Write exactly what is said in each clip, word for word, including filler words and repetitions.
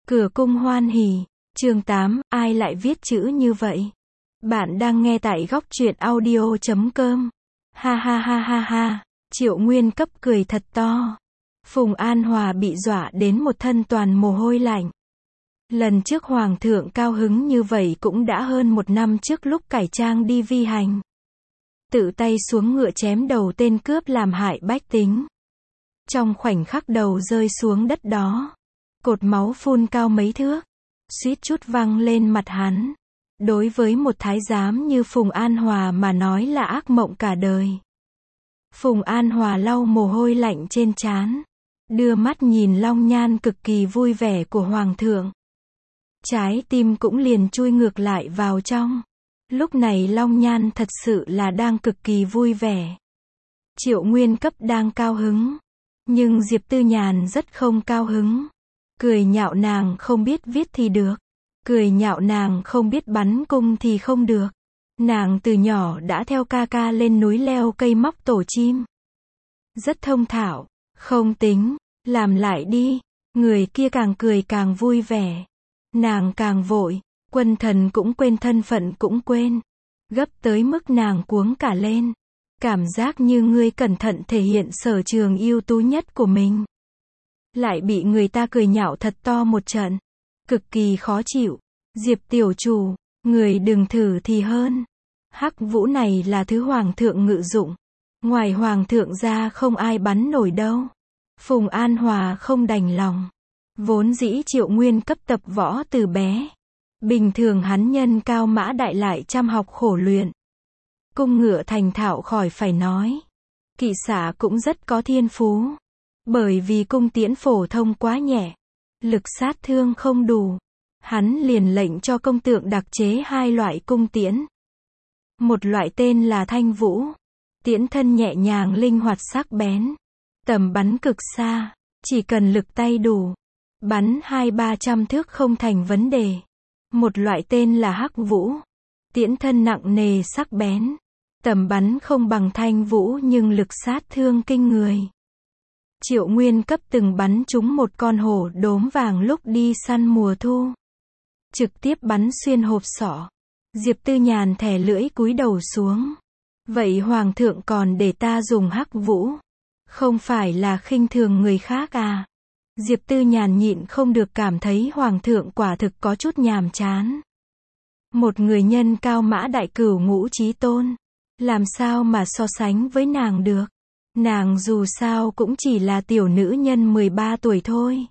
Cửa cung hoan hỉ. Chương tám, ai lại viết chữ như vậy? Bạn đang nghe tại góc truyện audio chấm com. Ha ha ha ha ha. Triệu Nguyên Cấp cười thật to. Phùng An Hòa bị dọa đến một thân toàn mồ hôi lạnh. Lần trước Hoàng thượng cao hứng như vậy cũng đã hơn một năm trước lúc cải trang đi vi hành. Tự tay xuống ngựa chém đầu tên cướp làm hại bách tính. Trong khoảnh khắc đầu rơi xuống đất đó, cột máu phun cao mấy thước, suýt chút văng lên mặt hắn. Đối với một thái giám như Phùng An Hòa mà nói là ác mộng cả đời. Phùng An Hòa lau mồ hôi lạnh trên trán, đưa mắt nhìn long nhan cực kỳ vui vẻ của Hoàng thượng. Trái tim cũng liền chui ngược lại vào trong. Lúc này long nhan thật sự là đang cực kỳ vui vẻ. Triệu Nguyên Cấp đang cao hứng, nhưng Diệp Tư Nhàn rất không cao hứng. Cười nhạo nàng không biết viết thì được, cười nhạo nàng không biết bắn cung thì không được. Nàng từ nhỏ đã theo ca ca lên núi leo cây móc tổ chim. Rất thông thạo, không tính, làm lại đi. Người kia càng cười càng vui vẻ. Nàng càng vội, quân thần cũng quên, thân phận cũng quên. Gấp tới mức nàng cuống cả lên. Cảm giác như ngươi cẩn thận thể hiện sở trường ưu tú nhất của mình. Lại bị người ta cười nhạo thật to một trận. Cực kỳ khó chịu. Diệp tiểu chủ, người đừng thử thì hơn. Hắc vũ này là thứ Hoàng thượng ngự dụng. Ngoài Hoàng thượng ra không ai bắn nổi đâu. Phùng An Hòa không đành lòng. Vốn dĩ Triệu Nguyên Cấp tập võ từ bé. Bình thường hắn nhân cao mã đại lại chăm học khổ luyện. Cung ngựa thành thạo khỏi phải nói. Kỵ xạ cũng rất có thiên phú. Bởi vì cung tiễn phổ thông quá nhẹ, lực sát thương không đủ, hắn liền lệnh cho công tượng đặc chế hai loại cung tiễn. Một loại tên là Thanh Vũ, tiễn thân nhẹ nhàng linh hoạt sắc bén, tầm bắn cực xa, chỉ cần lực tay đủ, bắn hai ba trăm thước không thành vấn đề. Một loại tên là Hắc Vũ, tiễn thân nặng nề sắc bén, tầm bắn không bằng Thanh Vũ nhưng lực sát thương kinh người. Triệu Nguyên Cấp từng bắn trúng một con hổ đốm vàng lúc đi săn mùa thu. Trực tiếp bắn xuyên hộp sọ. Diệp Tư Nhàn thè lưỡi cúi đầu xuống. Vậy Hoàng thượng còn để ta dùng Hắc Vũ? Không phải là khinh thường người khác à? Diệp Tư Nhàn nhịn không được cảm thấy Hoàng thượng quả thực có chút nhàm chán. Một người nhân cao mã đại cửu ngũ chí tôn. Làm sao mà so sánh với nàng được? Nàng dù sao cũng chỉ là tiểu nữ nhân mười ba tuổi thôi.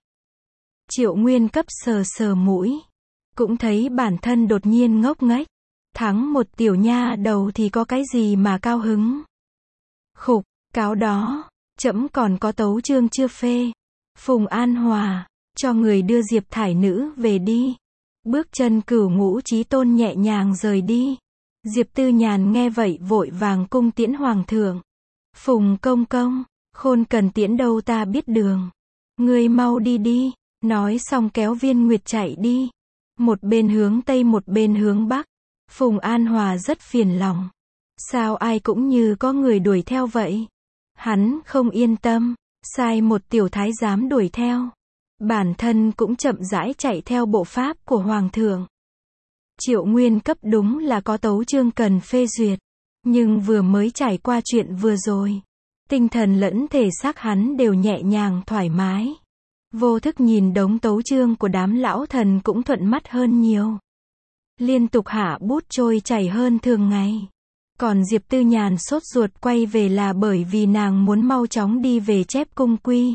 Triệu Nguyên Cấp sờ sờ mũi. Cũng thấy bản thân đột nhiên ngốc nghếch. Thắng một tiểu nha đầu thì có cái gì mà cao hứng. Khục, cáo đó, trẫm còn có tấu chương chưa phê. Phùng An Hòa, cho người đưa Diệp thải nữ về đi. Bước chân cửu ngũ chí tôn nhẹ nhàng rời đi. Diệp Tư Nhàn nghe vậy vội vàng cung tiễn Hoàng thượng. Phùng công công, khôn cần tiễn đâu ta biết đường. Ngươi mau đi đi. Nói xong kéo Viên Nguyệt chạy đi. Một bên hướng Tây một bên hướng Bắc. Phùng An Hòa rất phiền lòng. Sao ai cũng như có người đuổi theo vậy? Hắn không yên tâm. Sai một tiểu thái giám đuổi theo. Bản thân cũng chậm rãi chạy theo bộ pháp của Hoàng thượng. Triệu Nguyên Cấp đúng là có tấu chương cần phê duyệt. Nhưng vừa mới trải qua chuyện vừa rồi, tinh thần lẫn thể xác hắn đều nhẹ nhàng thoải mái. Vô thức nhìn đống tấu chương của đám lão thần cũng thuận mắt hơn nhiều. Liên tục hạ bút trôi chảy hơn thường ngày. Còn Diệp Tư Nhàn sốt ruột quay về là bởi vì nàng muốn mau chóng đi về chép cung quy.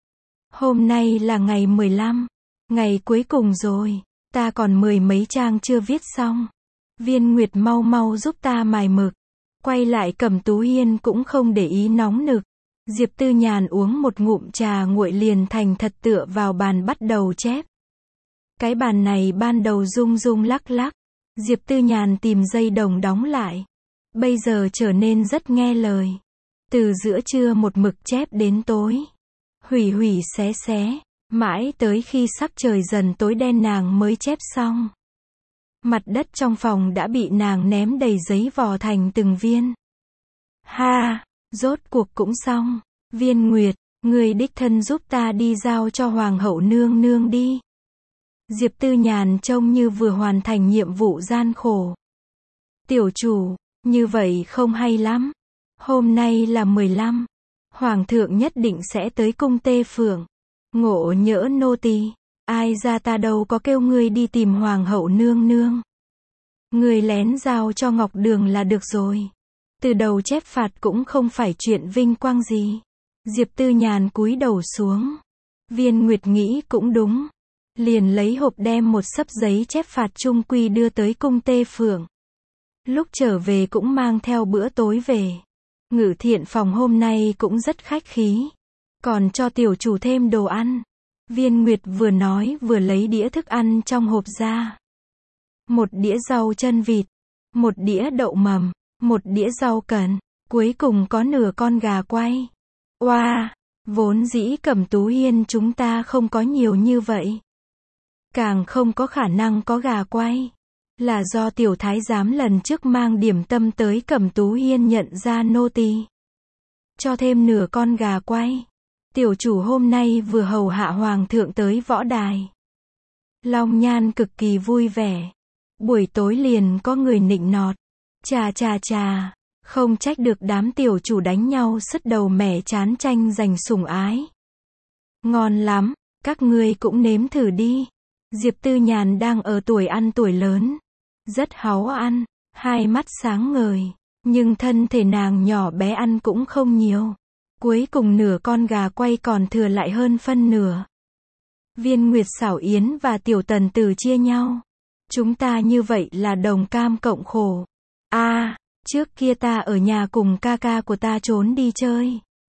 Hôm nay là ngày mười lăm, ngày cuối cùng rồi, ta còn mười mấy trang chưa viết xong. Viên Nguyệt mau mau giúp ta mài mực. Quay lại Cẩm Tú Hiên cũng không để ý nóng nực. Diệp Tư Nhàn uống một ngụm trà nguội liền thành thật tựa vào bàn bắt đầu chép. Cái bàn này ban đầu rung rung lắc lắc. Diệp Tư Nhàn tìm dây đồng đóng lại. Bây giờ trở nên rất nghe lời. Từ giữa trưa một mực chép đến tối. Hủy hủy xé xé. Mãi tới khi sắc trời dần tối đen nàng mới chép xong. Mặt đất trong phòng đã bị nàng ném đầy giấy vò thành từng viên. Ha, rốt cuộc cũng xong. Viên Nguyệt, người đích thân giúp ta đi giao cho Hoàng hậu nương nương đi. Diệp Tư Nhàn trông như vừa hoàn thành nhiệm vụ gian khổ. Tiểu chủ, như vậy không hay lắm. Hôm nay là mười lăm. Hoàng thượng nhất định sẽ tới cung Tê Phượng. Ngộ nhỡ nô tỳ, ai ra ta đâu có kêu ngươi đi tìm hoàng hậu nương nương. Ngươi lén giao cho Ngọc Đường là được rồi. Từ đầu chép phạt cũng không phải chuyện vinh quang gì. Diệp Tư Nhàn cúi đầu xuống. Viên Nguyệt nghĩ cũng đúng. Liền lấy hộp đem một xấp giấy chép phạt trung quy đưa tới cung Tê Phượng. Lúc trở về cũng mang theo bữa tối về. Ngự thiện phòng hôm nay cũng rất khách khí. Còn cho tiểu chủ thêm đồ ăn. Viên Nguyệt vừa nói vừa lấy đĩa thức ăn trong hộp ra. Một đĩa rau chân vịt. Một đĩa đậu mầm. Một đĩa rau cần. Cuối cùng có nửa con gà quay. Oa! Wow, vốn dĩ Cẩm Tú Hiên chúng ta không có nhiều như vậy. Càng không có khả năng có gà quay. Là do tiểu thái giám lần trước mang điểm tâm tới Cẩm Tú Hiên nhận ra nô tỳ. Cho thêm nửa con gà quay. Tiểu chủ hôm nay vừa hầu hạ hoàng thượng tới võ đài. Long Nhan cực kỳ vui vẻ. Buổi tối liền có người nịnh nọt. Chà chà chà, không trách được đám tiểu chủ đánh nhau sứt đầu mẻ chán tranh giành sủng ái. Ngon lắm, các ngươi cũng nếm thử đi. Diệp Tư Nhàn đang ở tuổi ăn tuổi lớn. Rất háu ăn, hai mắt sáng ngời. Nhưng thân thể nàng nhỏ bé ăn cũng không nhiều. Cuối cùng nửa con gà quay còn thừa lại hơn phân nửa. Viên Nguyệt xảo yến và tiểu tần tử chia nhau. Chúng ta như vậy là đồng cam cộng khổ. A, à, trước kia ta ở nhà cùng ca ca của ta trốn đi chơi.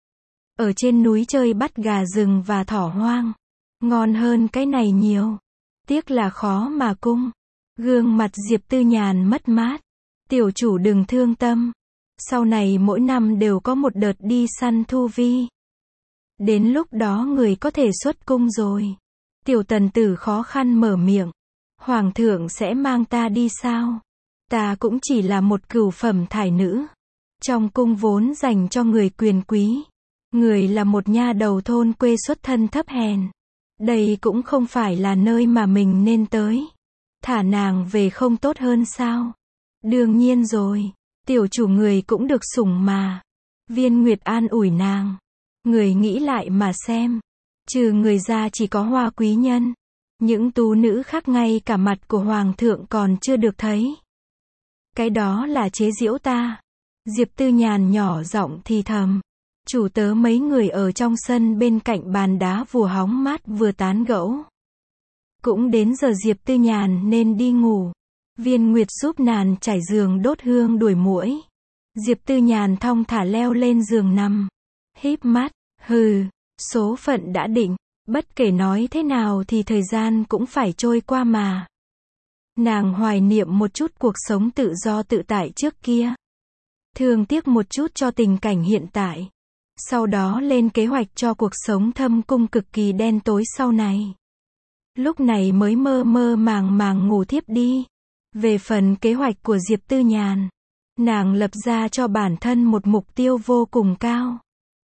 Ở trên núi chơi bắt gà rừng và thỏ hoang. Ngon hơn cái này nhiều. Tiếc là khó mà cung. Gương mặt Diệp Tư Nhàn mất mát. Tiểu chủ đừng thương tâm. Sau này mỗi năm đều có một đợt đi săn thu vi. Đến lúc đó người có thể xuất cung rồi. Tiểu tần tử khó khăn mở miệng. Hoàng thượng sẽ mang ta đi sao? Ta cũng chỉ là một cửu phẩm thải nữ. Trong cung vốn dành cho người quyền quý. Người là một nha đầu thôn quê xuất thân thấp hèn. Đây cũng không phải là nơi mà mình nên tới. Thả nàng về không tốt hơn sao? Đương nhiên rồi. Tiểu chủ người cũng được sủng mà. Viên Nguyệt an ủi nàng. Người nghĩ lại mà xem. Trừ người ra chỉ có Hoa quý nhân. Những tú nữ khác ngay cả mặt của hoàng thượng còn chưa được thấy. Cái đó là chế giễu ta. Diệp Tư Nhàn nhỏ giọng thì thầm. Chủ tớ mấy người ở trong sân bên cạnh bàn đá vừa hóng mát vừa tán gẫu. Cũng đến giờ Diệp Tư Nhàn nên đi ngủ. Viên Nguyệt giúp nàng trải giường đốt hương đuổi muỗi. Diệp Tư Nhàn thong thả leo lên giường nằm. Híp mắt, hừ, số phận đã định. Bất kể nói thế nào thì thời gian cũng phải trôi qua mà. Nàng hoài niệm một chút cuộc sống tự do tự tại trước kia. Thương tiếc một chút cho tình cảnh hiện tại. Sau đó lên kế hoạch cho cuộc sống thâm cung cực kỳ đen tối sau này. Lúc này mới mơ mơ màng màng ngủ thiếp đi. Về phần kế hoạch của Diệp Tư Nhàn, nàng lập ra cho bản thân một mục tiêu vô cùng cao.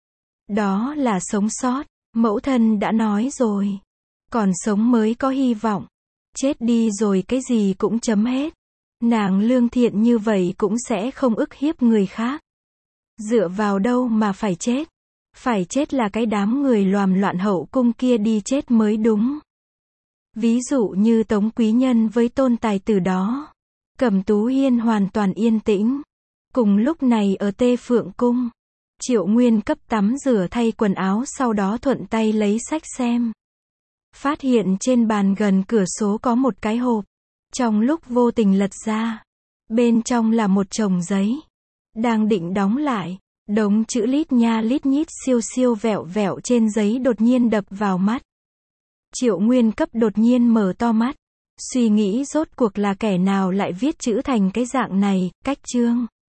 Đó là sống sót. Mẫu thân đã nói rồi. Còn sống mới có hy vọng. Chết đi rồi cái gì cũng chấm hết. Nàng lương thiện như vậy cũng sẽ không ức hiếp người khác. Dựa vào đâu mà phải chết? Phải chết là cái đám người loàm loạn hậu cung kia đi chết mới đúng. Ví dụ như Tống quý nhân với Tôn tài tử đó. Cẩm Tú Hiên hoàn toàn yên tĩnh. Cùng lúc này ở Tê Phượng cung, Triệu Nguyên cấp tắm rửa thay quần áo sau đó thuận tay lấy sách xem. Phát hiện trên bàn gần cửa sổ có một cái hộp. Trong lúc vô tình lật ra, bên trong là một chồng giấy. Đang định đóng lại, đống chữ lít nha lít nhít siêu siêu vẹo vẹo trên giấy đột nhiên đập vào mắt. Triệu Nguyên cấp đột nhiên mở to mắt. Suy nghĩ rốt cuộc là kẻ nào lại viết chữ thành cái dạng này, cách chương.